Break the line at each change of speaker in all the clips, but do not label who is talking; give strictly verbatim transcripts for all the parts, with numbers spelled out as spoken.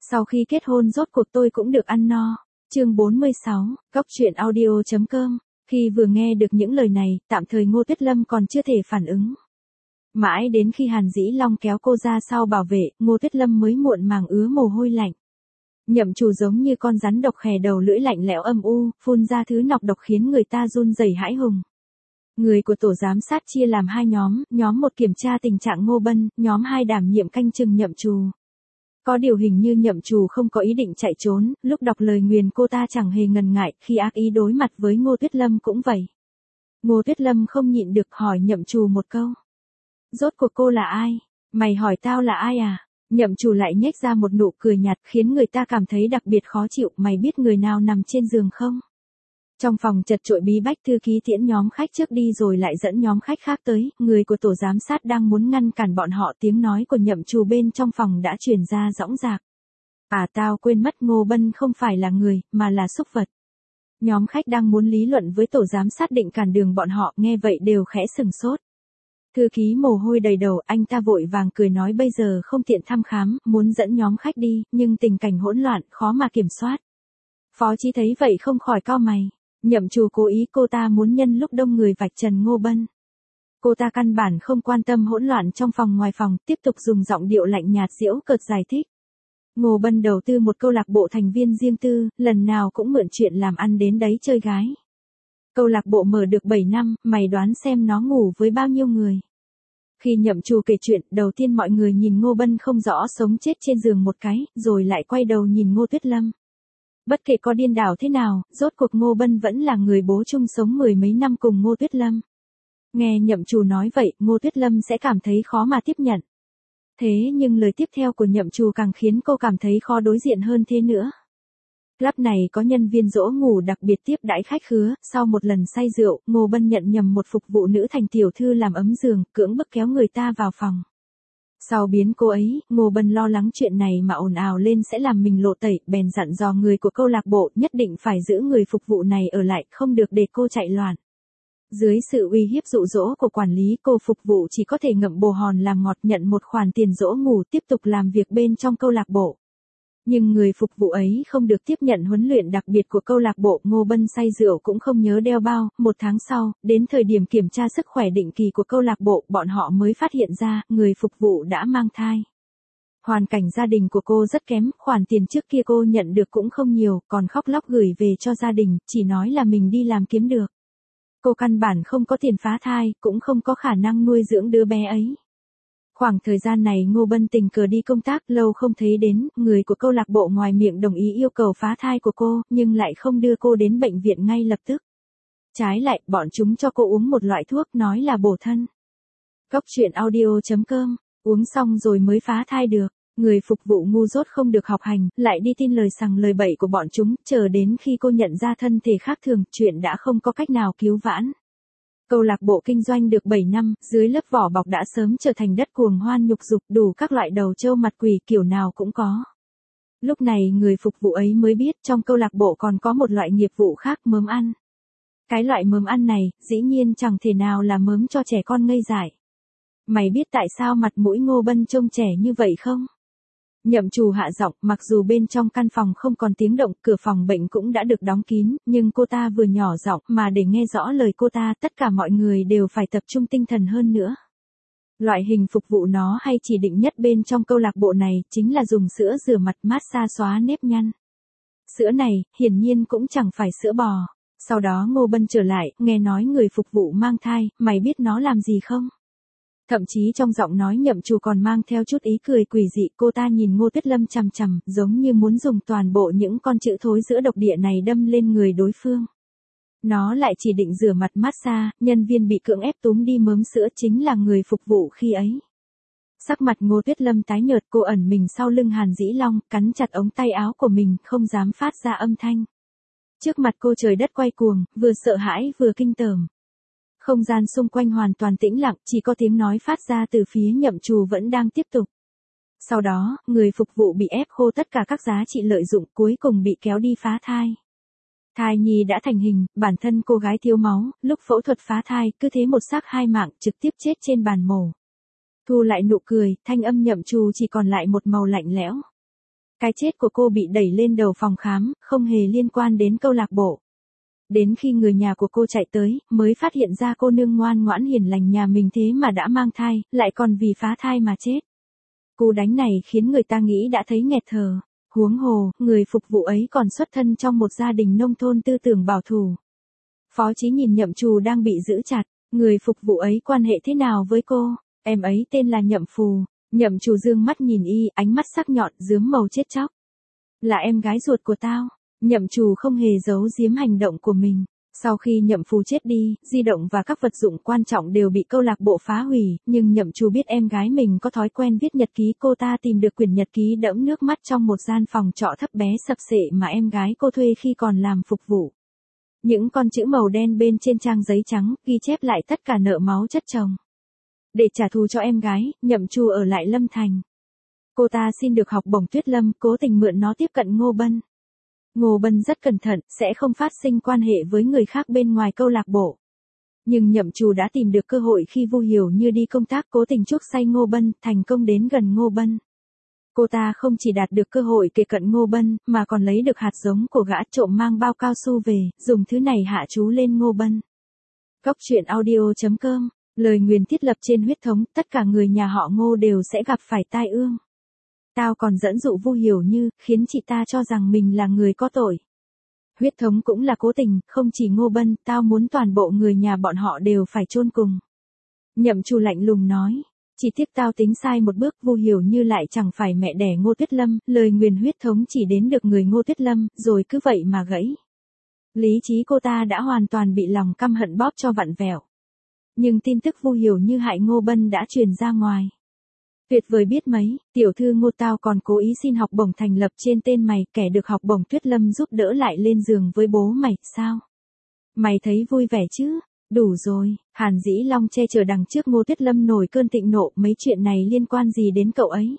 Sau khi kết hôn rốt cuộc tôi cũng được ăn no. Chương bốn mươi sáu, Góc truyện audio.com. Khi vừa nghe được những lời này, tạm thời Ngô Tuyết Lâm còn chưa thể phản ứng. Mãi đến khi Hàn Dĩ Long kéo cô ra sau bảo vệ, Ngô Tuyết Lâm mới muộn màng ứa mồ hôi lạnh. Nhậm Trù giống như con rắn độc khè đầu lưỡi lạnh lẽo âm u, phun ra thứ nọc độc khiến người ta run rẩy hãi hùng. Người của tổ giám sát chia làm hai nhóm, nhóm một kiểm tra tình trạng Ngô Bân, nhóm hai đảm nhiệm canh chừng Nhậm Trù. Có điều hình như Nhậm Trù không có ý định chạy trốn, lúc đọc lời nguyền cô ta chẳng hề ngần ngại, khi ác ý đối mặt với Ngô Tuyết Lâm cũng vậy. Ngô Tuyết Lâm không nhịn được hỏi Nhậm Trù một câu. Rốt cuộc cô là ai? Mày hỏi tao là ai à? Nhậm Trù lại nhếch ra một nụ cười nhạt khiến người ta cảm thấy đặc biệt khó chịu, mày biết người nào nằm trên giường không? Trong phòng chật chội bí bách, thư ký tiễn nhóm khách trước đi rồi lại dẫn nhóm khách khác tới, người của tổ giám sát đang muốn ngăn cản bọn họ, tiếng nói của Nhậm Trù bên trong phòng đã truyền ra rõng rạc. À tao quên mất, Ngô Bân không phải là người, mà là súc vật. Nhóm khách đang muốn lý luận với tổ giám sát định cản đường bọn họ, nghe vậy đều khẽ sừng sốt. Thư ký mồ hôi đầy đầu, anh ta vội vàng cười nói bây giờ không tiện thăm khám, muốn dẫn nhóm khách đi, nhưng tình cảnh hỗn loạn, khó mà kiểm soát. Phó Chí thấy vậy không khỏi cau mày. Nhậm Trù cố ý, cô ta muốn nhân lúc đông người vạch trần Ngô Bân. Cô ta căn bản không quan tâm hỗn loạn trong phòng ngoài phòng, tiếp tục dùng giọng điệu lạnh nhạt giễu cợt giải thích. Ngô Bân đầu tư một câu lạc bộ thành viên riêng tư, lần nào cũng mượn chuyện làm ăn đến đấy chơi gái. Câu lạc bộ mở được bảy năm, mày đoán xem nó ngủ với bao nhiêu người. Khi Nhậm Trù kể chuyện, đầu tiên mọi người nhìn Ngô Bân không rõ sống chết trên giường một cái, rồi lại quay đầu nhìn Ngô Tuyết Lâm. Bất kể có điên đảo thế nào, rốt cuộc Ngô Bân vẫn là người bố chung sống mười mấy năm cùng Ngô Tuyết Lâm. Nghe Nhậm Trù nói vậy, Ngô Tuyết Lâm sẽ cảm thấy khó mà tiếp nhận. Thế nhưng lời tiếp theo của Nhậm Trù càng khiến cô cảm thấy khó đối diện hơn thế nữa. Club này có nhân viên dỗ ngủ đặc biệt tiếp đãi khách khứa, sau một lần say rượu, Ngô Bân nhận nhầm một phục vụ nữ thành tiểu thư làm ấm giường, cưỡng bức kéo người ta vào phòng. Sau biến cô ấy, Ngô Bân lo lắng chuyện này mà ồn ào lên sẽ làm mình lộ tẩy, bèn dặn dò người của câu lạc bộ nhất định phải giữ người phục vụ này ở lại, không được để cô chạy loạn. Dưới sự uy hiếp dụ dỗ của quản lý, cô phục vụ chỉ có thể ngậm bồ hòn làm ngọt, nhận một khoản tiền dỗ ngủ tiếp tục làm việc bên trong câu lạc bộ. Nhưng người phục vụ ấy không được tiếp nhận huấn luyện đặc biệt của câu lạc bộ, Ngô Bân say rượu cũng không nhớ đeo bao, một tháng sau, đến thời điểm kiểm tra sức khỏe định kỳ của câu lạc bộ, bọn họ mới phát hiện ra, người phục vụ đã mang thai. Hoàn cảnh gia đình của cô rất kém, khoản tiền trước kia cô nhận được cũng không nhiều, còn khóc lóc gửi về cho gia đình, chỉ nói là mình đi làm kiếm được. Cô căn bản không có tiền phá thai, cũng không có khả năng nuôi dưỡng đứa bé ấy. Khoảng thời gian này Ngô Bân tình cờ đi công tác, lâu không thấy đến, người của câu lạc bộ ngoài miệng đồng ý yêu cầu phá thai của cô, nhưng lại không đưa cô đến bệnh viện ngay lập tức. Trái lại, bọn chúng cho cô uống một loại thuốc, nói là bổ thân. Góc truyện audio.com, uống xong rồi mới phá thai được. Người phục vụ ngu dốt không được học hành, lại đi tin lời sằng lời bậy của bọn chúng, chờ đến khi cô nhận ra thân thể khác thường, chuyện đã không có cách nào cứu vãn. Câu lạc bộ kinh doanh được bảy năm, dưới lớp vỏ bọc đã sớm trở thành đất cuồng hoan nhục dục, đủ các loại đầu trâu mặt quỷ kiểu nào cũng có. Lúc này người phục vụ ấy mới biết trong câu lạc bộ còn có một loại nghiệp vụ khác, mớm ăn. Cái loại mớm ăn này, dĩ nhiên chẳng thể nào là mớm cho trẻ con ngây dại. Mày biết tại sao mặt mũi Ngô Bân trông trẻ như vậy không? Nhậm Trù hạ giọng, mặc dù bên trong căn phòng không còn tiếng động, cửa phòng bệnh cũng đã được đóng kín, nhưng cô ta vừa nhỏ giọng mà để nghe rõ lời cô ta, tất cả mọi người đều phải tập trung tinh thần hơn nữa. Loại hình phục vụ nó hay chỉ định nhất bên trong câu lạc bộ này, chính là dùng sữa rửa mặt, massage xóa nếp nhăn. Sữa này, hiển nhiên cũng chẳng phải sữa bò. Sau đó Ngô Bân trở lại, nghe nói người phục vụ mang thai, mày biết nó làm gì không? Thậm chí trong giọng nói Nhậm Trù còn mang theo chút ý cười quỷ dị, cô ta nhìn Ngô Tuyết Lâm chằm chằm, giống như muốn dùng toàn bộ những con chữ thối giữa độc địa này đâm lên người đối phương. Nó lại chỉ định rửa mặt massage, nhân viên bị cưỡng ép túm đi mớm sữa chính là người phục vụ khi ấy. Sắc mặt Ngô Tuyết Lâm tái nhợt, cô ẩn mình sau lưng Hàn Dĩ Long, cắn chặt ống tay áo của mình, không dám phát ra âm thanh. Trước mặt cô trời đất quay cuồng, vừa sợ hãi vừa kinh tởm. Không gian xung quanh hoàn toàn tĩnh lặng, chỉ có tiếng nói phát ra từ phía Nhậm Trù vẫn đang tiếp tục. Sau đó, người phục vụ bị ép khô tất cả các giá trị lợi dụng, cuối cùng bị kéo đi phá thai. Thai nhi đã thành hình, bản thân cô gái thiếu máu, lúc phẫu thuật phá thai, cứ thế một xác hai mạng, trực tiếp chết trên bàn mổ. Thu lại nụ cười, thanh âm Nhậm Trù chỉ còn lại một màu lạnh lẽo. Cái chết của cô bị đẩy lên đầu phòng khám, không hề liên quan đến câu lạc bộ. Đến khi người nhà của cô chạy tới, mới phát hiện ra cô nương ngoan ngoãn hiền lành nhà mình thế mà đã mang thai, lại còn vì phá thai mà chết. Cú đánh này khiến người ta nghĩ đã thấy nghẹt thở. Huống hồ, người phục vụ ấy còn xuất thân trong một gia đình nông thôn tư tưởng bảo thủ. Phó Chí nhìn Nhậm Trù đang bị giữ chặt, người phục vụ ấy quan hệ thế nào với cô? Em ấy tên là Nhậm Phù. Nhậm Trù dương mắt nhìn y, ánh mắt sắc nhọn, rướm màu chết chóc. Là em gái ruột của tao. Nhậm Trù không hề giấu giếm hành động của mình. Sau khi Nhậm Phù chết đi, di động và các vật dụng quan trọng đều bị câu lạc bộ phá hủy, nhưng Nhậm Trù biết em gái mình có thói quen viết nhật ký. Cô ta tìm được quyển nhật ký đẫm nước mắt trong một gian phòng trọ thấp bé sập xệ mà em gái cô thuê khi còn làm phục vụ. Những con chữ màu đen bên trên trang giấy trắng, ghi chép lại tất cả nợ máu chất chồng. Để trả thù cho em gái, Nhậm Trù ở lại Lâm Thành. Cô ta xin được học bổng Tuyết Lâm, cố tình mượn nó tiếp cận Ngô Bân. Ngô Bân rất cẩn thận, sẽ không phát sinh quan hệ với người khác bên ngoài câu lạc bộ. Nhưng Nhậm Trù đã tìm được cơ hội khi Vu Hiểu Như đi công tác, cố tình chuốc say Ngô Bân, thành công đến gần Ngô Bân. Cô ta không chỉ đạt được cơ hội kề cận Ngô Bân, mà còn lấy được hạt giống của gã trộm mang bao cao su về, dùng thứ này hạ chú lên Ngô Bân. Góc truyện audio chấm com, lời nguyền thiết lập trên huyết thống, tất cả người nhà họ Ngô đều sẽ gặp phải tai ương. Tao còn dẫn dụ Vu Hiểu Như, khiến chị ta cho rằng mình là người có tội. Huyết thống cũng là cố tình, không chỉ Ngô Bân, tao muốn toàn bộ người nhà bọn họ đều phải chôn cùng. Nhậm Trù lạnh lùng nói, chỉ tiếc tao tính sai một bước, Vu Hiểu Như lại chẳng phải mẹ đẻ Ngô Tuyết Lâm, lời nguyền huyết thống chỉ đến được người Ngô Tuyết Lâm, rồi cứ vậy mà gãy. Lý trí cô ta đã hoàn toàn bị lòng căm hận bóp cho vặn vẹo. Nhưng tin tức Vu Hiểu Như hại Ngô Bân đã truyền ra ngoài. Tuyệt vời biết mấy, tiểu thư Ngô, tao còn cố ý xin học bổng thành lập trên tên mày, kẻ được học bổng Tuyết Lâm giúp đỡ lại lên giường với bố mày, sao? Mày thấy vui vẻ chứ? Đủ rồi. Hàn Dĩ Long che chở đằng trước Ngô Tuyết Lâm nổi cơn thịnh nộ, mấy chuyện này liên quan gì đến cậu ấy?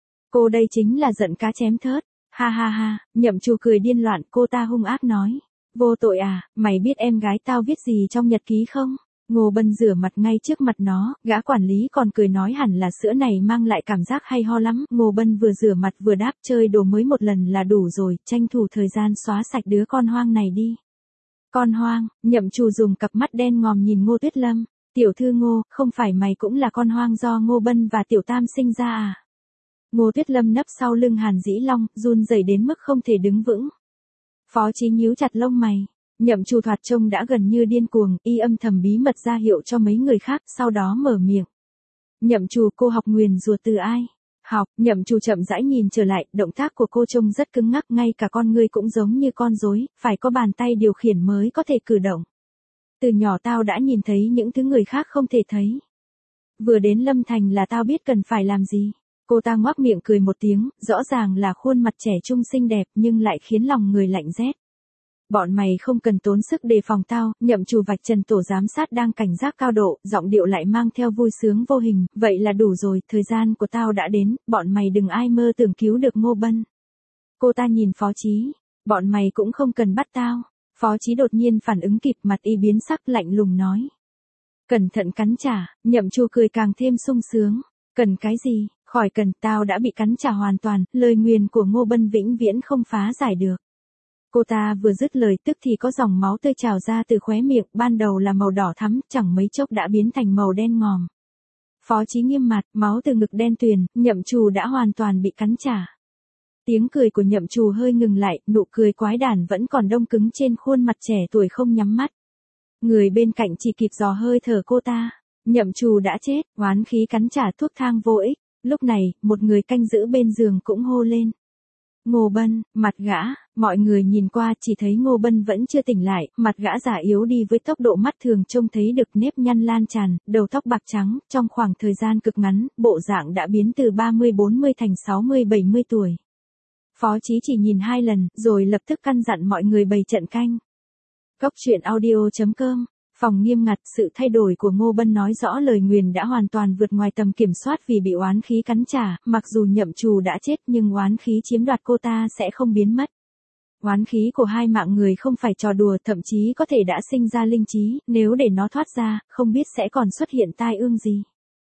Cô đây chính là giận cá chém thớt. Ha ha ha, Nhậm Trù cười điên loạn, cô ta hung ác nói. Vô tội à, mày biết em gái tao viết gì trong nhật ký không? Ngô Bân rửa mặt ngay trước mặt nó, gã quản lý còn cười nói hẳn là sữa này mang lại cảm giác hay ho lắm. Ngô Bân vừa rửa mặt vừa đáp, chơi đồ mới một lần là đủ rồi, tranh thủ thời gian xóa sạch đứa con hoang này đi. Con hoang? Nhậm Trù dùng cặp mắt đen ngòm nhìn Ngô Tuyết Lâm. Tiểu thư Ngô, không phải mày cũng là con hoang do Ngô Bân và Tiểu Tam sinh ra à? Ngô Tuyết Lâm nấp sau lưng Hàn Dĩ Long, run rẩy đến mức không thể đứng vững. Phó Chí nhíu chặt lông mày. Nhậm Trù thoạt trông đã gần như điên cuồng, y âm thầm bí mật ra hiệu cho mấy người khác, sau đó mở miệng. Nhậm Trù, cô học nguyền rủa từ ai? Học. Nhậm Trù chậm rãi nhìn trở lại, động tác của cô trông rất cứng ngắc, ngay cả con ngươi cũng giống như con rối, phải có bàn tay điều khiển mới có thể cử động. Từ nhỏ tao đã nhìn thấy những thứ người khác không thể thấy. Vừa đến Lâm Thành là tao biết cần phải làm gì. Cô ta ngoác miệng cười một tiếng, rõ ràng là khuôn mặt trẻ trung xinh đẹp nhưng lại khiến lòng người lạnh rét. Bọn mày không cần tốn sức đề phòng tao. Nhậm Trù vạch trần tổ giám sát đang cảnh giác cao độ, giọng điệu lại mang theo vui sướng vô hình. Vậy là đủ rồi, thời gian của tao đã đến, bọn mày đừng ai mơ tưởng cứu được Ngô Bân. Cô ta nhìn Phó Chí, bọn mày cũng không cần bắt tao. Phó Chí đột nhiên phản ứng kịp, mặt y biến sắc, lạnh lùng nói. Cẩn thận cắn trả. Nhậm Trù cười càng thêm sung sướng. Cần cái gì? Khỏi cần, tao đã bị cắn trả hoàn toàn, lời nguyền của Ngô Bân vĩnh viễn không phá giải được. Cô ta vừa dứt lời tức thì có dòng máu tươi trào ra từ khóe miệng, ban đầu là màu đỏ thắm, chẳng mấy chốc đã biến thành màu đen ngòm. Phó Chí nghiêm mặt, máu từ ngực đen tuyền, Nhậm Trù đã hoàn toàn bị cắn trả. Tiếng cười của Nhậm Trù hơi ngừng lại, nụ cười quái đản vẫn còn đông cứng trên khuôn mặt trẻ tuổi không nhắm mắt. Người bên cạnh chỉ kịp dò hơi thở cô ta. Nhậm Trù đã chết, oán khí cắn trả thuốc thang vô ích. Lúc này, một người canh giữ bên giường cũng hô lên. Ngô Bân, mặt gã, mọi người nhìn qua chỉ thấy Ngô Bân vẫn chưa tỉnh lại, mặt gã già yếu đi với tốc độ mắt thường trông thấy được nếp nhăn lan tràn, đầu tóc bạc trắng, trong khoảng thời gian cực ngắn, bộ dạng đã biến từ ba mươi bốn mươi thành sáu mươi bảy mươi tuổi. Phó Chí chỉ nhìn hai lần, rồi lập tức căn dặn mọi người bày trận canh. Góc truyện audio chấm com. Phòng nghiêm ngặt, sự thay đổi của Ngô Bân nói rõ lời nguyền đã hoàn toàn vượt ngoài tầm kiểm soát vì bị oán khí cắn trả, mặc dù Nhậm Trù đã chết nhưng oán khí chiếm đoạt cô ta sẽ không biến mất. Oán khí của hai mạng người không phải trò đùa, thậm chí có thể đã sinh ra linh trí, nếu để nó thoát ra, không biết sẽ còn xuất hiện tai ương gì.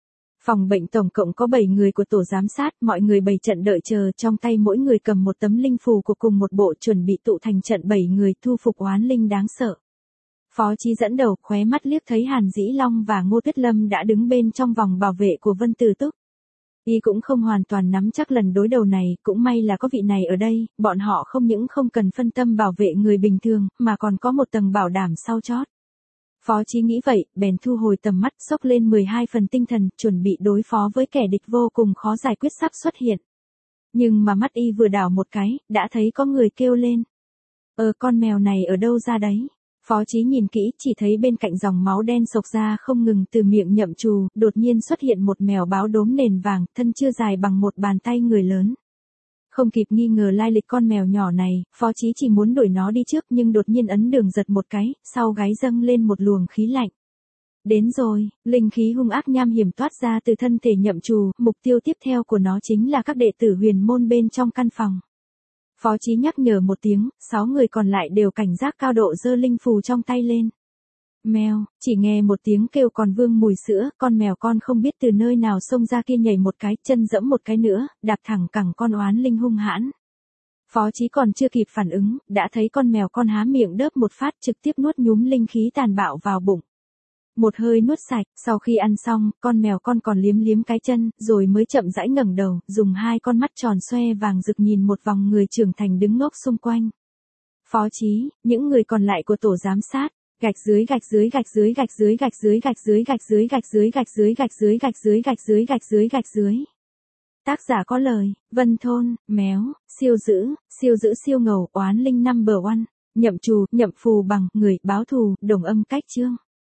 Phòng bệnh tổng cộng có bảy người của tổ giám sát, mọi người bày trận đợi chờ, trong tay mỗi người cầm một tấm linh phù của cùng một bộ chuẩn bị tụ thành trận bảy người thu phục oán linh đáng sợ. Phó Chí dẫn đầu, khóe mắt liếc thấy Hàn Dĩ Long và Ngô Tuyết Lâm đã đứng bên trong vòng bảo vệ của Vân Tử Túc. Y cũng không hoàn toàn nắm chắc lần đối đầu này, cũng may là có vị này ở đây, bọn họ không những không cần phân tâm bảo vệ người bình thường, mà còn có một tầng bảo đảm sau chót. Phó Chí nghĩ vậy, bèn thu hồi tầm mắt, xốc lên mười hai phần tinh thần, chuẩn bị đối phó với kẻ địch vô cùng khó giải quyết sắp xuất hiện. Nhưng mà mắt Y vừa đảo một cái, đã thấy có người kêu lên. Ờ con mèo này ở đâu ra đấy? Phó Chí nhìn kỹ, chỉ thấy bên cạnh dòng máu đen sộc ra không ngừng từ miệng Nhậm Trù, đột nhiên xuất hiện một mèo báo đốm nền vàng, thân chưa dài bằng một bàn tay người lớn. Không kịp nghi ngờ lai lịch con mèo nhỏ này, Phó Chí chỉ muốn đuổi nó đi trước nhưng đột nhiên ấn đường giật một cái, sau gáy dâng lên một luồng khí lạnh. Đến rồi, linh khí hung ác nham hiểm toát ra từ thân thể Nhậm Trù, mục tiêu tiếp theo của nó chính là các đệ tử huyền môn bên trong căn phòng. Phó Chí nhắc nhở một tiếng, sáu người còn lại đều cảnh giác cao độ giơ linh phù trong tay lên. Mèo, chỉ nghe một tiếng kêu còn vương mùi sữa, con mèo con không biết từ nơi nào xông ra kia nhảy một cái, chân dẫm một cái nữa, đạp thẳng cẳng con oán linh hung hãn. Phó Chí còn chưa kịp phản ứng, đã thấy con mèo con há miệng đớp một phát trực tiếp nuốt nhúm linh khí tàn bạo vào bụng. Một hơi nuốt sạch, sau khi ăn xong, con mèo con còn liếm liếm cái chân, rồi mới chậm rãi ngẩng đầu, dùng hai con mắt tròn xoe vàng rực nhìn một vòng người trưởng thành đứng ngốc xung quanh. Phó Chí, những người còn lại của tổ giám sát, gạch dưới gạch dưới gạch dưới gạch dưới gạch dưới gạch dưới gạch dưới gạch dưới gạch dưới gạch dưới gạch dưới gạch dưới gạch dưới gạch dưới. Tác giả có lời, Vân Thôn, Méo, siêu dữ, siêu dữ siêu ngầu, oán linh number one, Nhậm Trù, Nhậm Phù bằng, người, báo thù, đồng âm cách chương.